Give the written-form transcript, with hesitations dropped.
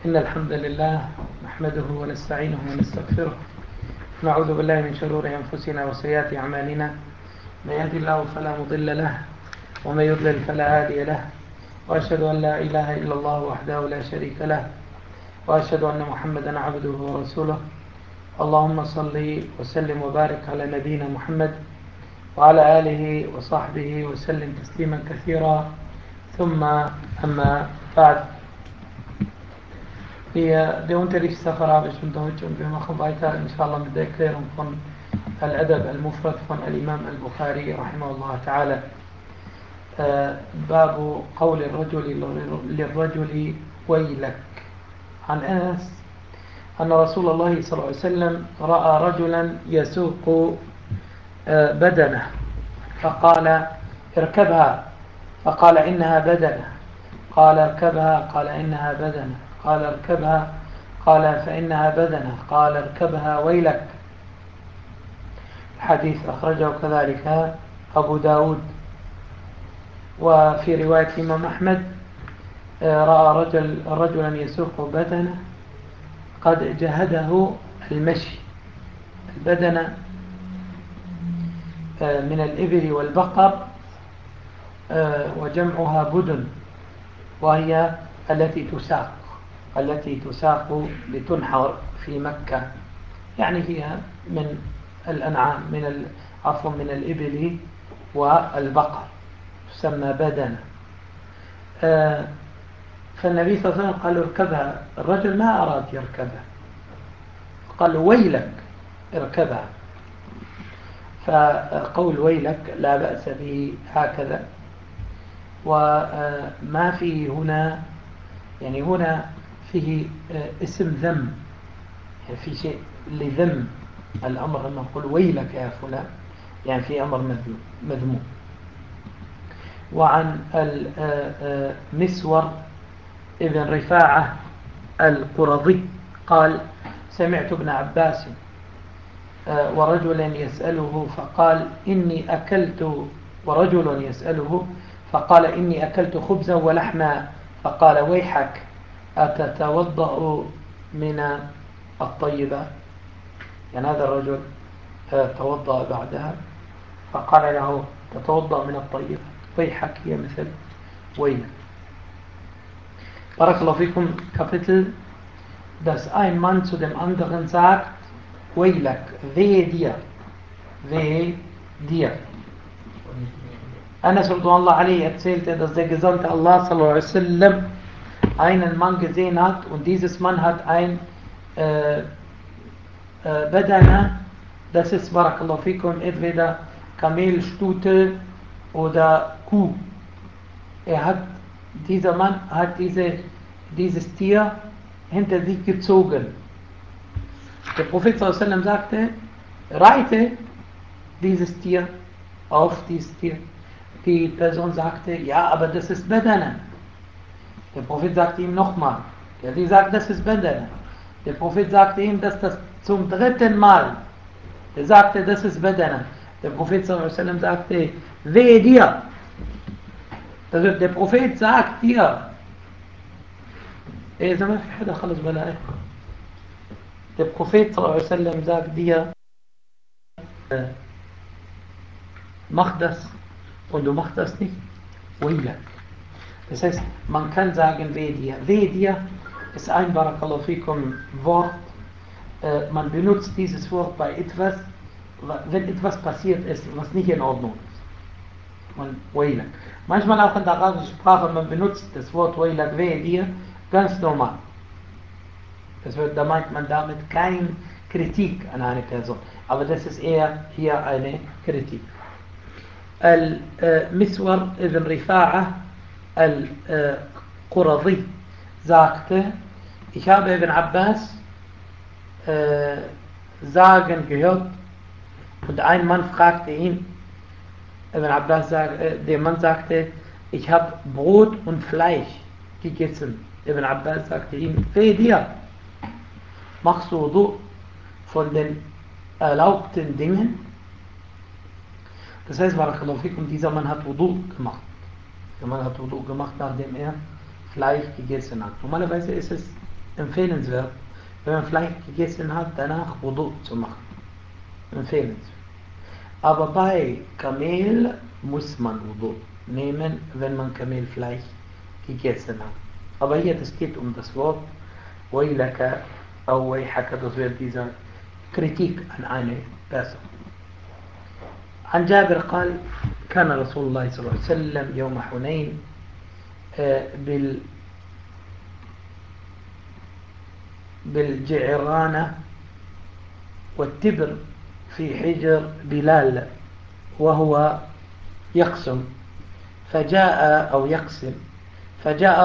إن الحمد لله نحمده ونستعينه ونستغفره، نعوذ بالله من شرور أنفسنا وسيئات أعمالنا، من يهد الله فلا مضل له ومن يضلل فلا هادي له، وأشهد أن لا إله إلا الله وحده لا شريك له، وأشهد أن محمدا عبده ورسوله. اللهم صل وسلم وبارك على نبينا محمد وعلى آله وصحبه وسلم تسليما كثيرا. ثم أما بعد. Det unterrichtssache Arabisch und Deutsch und wir machen weiter inshallah mit der Erklärung von Al-Adab al-Mufrad von Al-Imam al-Bukhari rahimahullah ta'ala. باب قول الرجل للرجل ويلك. عن أنس أن رسول الله صلى الله عليه وسلم رأى رجلا يسوق بدنه فقال اركبها، فقال إنها بدنه، قال اركبها، قال إنها بدنه، قال اركبها، قال فإنها بدنه، قال اركبها ويلك. الحديث أخرجه كذلك أبو داود. وفي رواية الإمام أحمد رأى رجلا يسوق بدنه قد جهده المشي. البدنة من الإبل والبقر وجمعها بدن، وهي التي تساق لتنحر في مكة، يعني هي من الأنعام من الإبل والبقر تسمى بدنة. فالنبي صلى الله عليه وسلم قال اركبها. الرجل ما أراد يركبها، قال ويلك اركبها. فقول ويلك لا بأس به هكذا، وما فيه هنا يعني هنا فيه اسم ذم، يعني في شيء لذم الأمر لما نقول ويلك يا فلان، يعني في أمر مذموم. وعن المسور ابن رفاعة القرظي قال سمعت ابن عباس ورجلا يسأله فقال إني أكلت، ورجل يسأله فقال إني أكلت خبزا ولحما، فقال ويحك أتتوضأ من الطيبة؟ يعني هذا الرجل توضأ بعدها فقال له تتوضأ من الطيبة، ويحك هي مثل ويل. بارك الله فيكم. Kapitel, dass ein Mann zu dem anderen sagt Weilak, wehe dir, wehe dir. Anas radhiyallahu anhu erzählte, dass der Gesandte Allah sallallahu alaihi wasallam einen Mann gesehen hat, und dieses Mann hat ein Badana, das ist barakallahu fikum entweder Kamel, Stute oder Kuh. Dieser Mann hat dieses Tier hinter sich gezogen. Der Prophet sallallahu alaihi wasallam sagte, reite dieses Tier auf dieses Tier. Die Person sagte, ja, aber das ist Badana. Der Prophet sagte ihm nochmal, sie sagt, das ist Badana. Der Prophet sagte ihm, dass das zum dritten Mal. Er sagte, das ist Badana. Der Prophet sallallahu alaihi wasallam sagte, wehe dir. Der Prophet sagt dir, der Prophet sallallahu alaihi wasallam sagt dir, mach das und du machst das nicht. Weilak. Das heißt, man kann sagen wehe dir. Wehe dir ist ein barakallahu fikum Wort. Man benutzt dieses Wort bei etwas, wenn etwas passiert ist, was nicht in Ordnung ist. Weilak. Manchmal auch in der arabischen Sprache, man benutzt das Wort Weilak, wehe dir, ganz normal. Da meint man damit keine Kritik an eine Person. Aber das ist eher hier eine Kritik. Al-Miswar ibn Rifa'a al-Quradi sagte, ich habe Ibn Abbas sagen gehört, und ein Mann fragte ihn, der Mann sagte, ich habe Brot und Fleisch gegessen. Ibn Abbas sagte ihm, wehe dir, machst du Wudu von den erlaubten Dingen? Das heißt, barakallahu fikum, dieser Mann hat Wudu gemacht. Der Mann hat Wudu gemacht, nachdem er Fleisch gegessen hat. Normalerweise ist es empfehlenswert, wenn man Fleisch gegessen hat, danach Wudu zu machen. Empfehlenswert. Aber bei Kamel muss man Wudu nehmen, wenn man Kamelfleisch gegessen hat. Aber hier, das geht um das Wort Wailaka, au Waihaka, das wird dieser Kritik an eine Person. عن جابر قال كان رسول الله صلى الله عليه وسلم يوم حنين بالجعرانة والتبر في حجر بلال وهو يقسم فجاء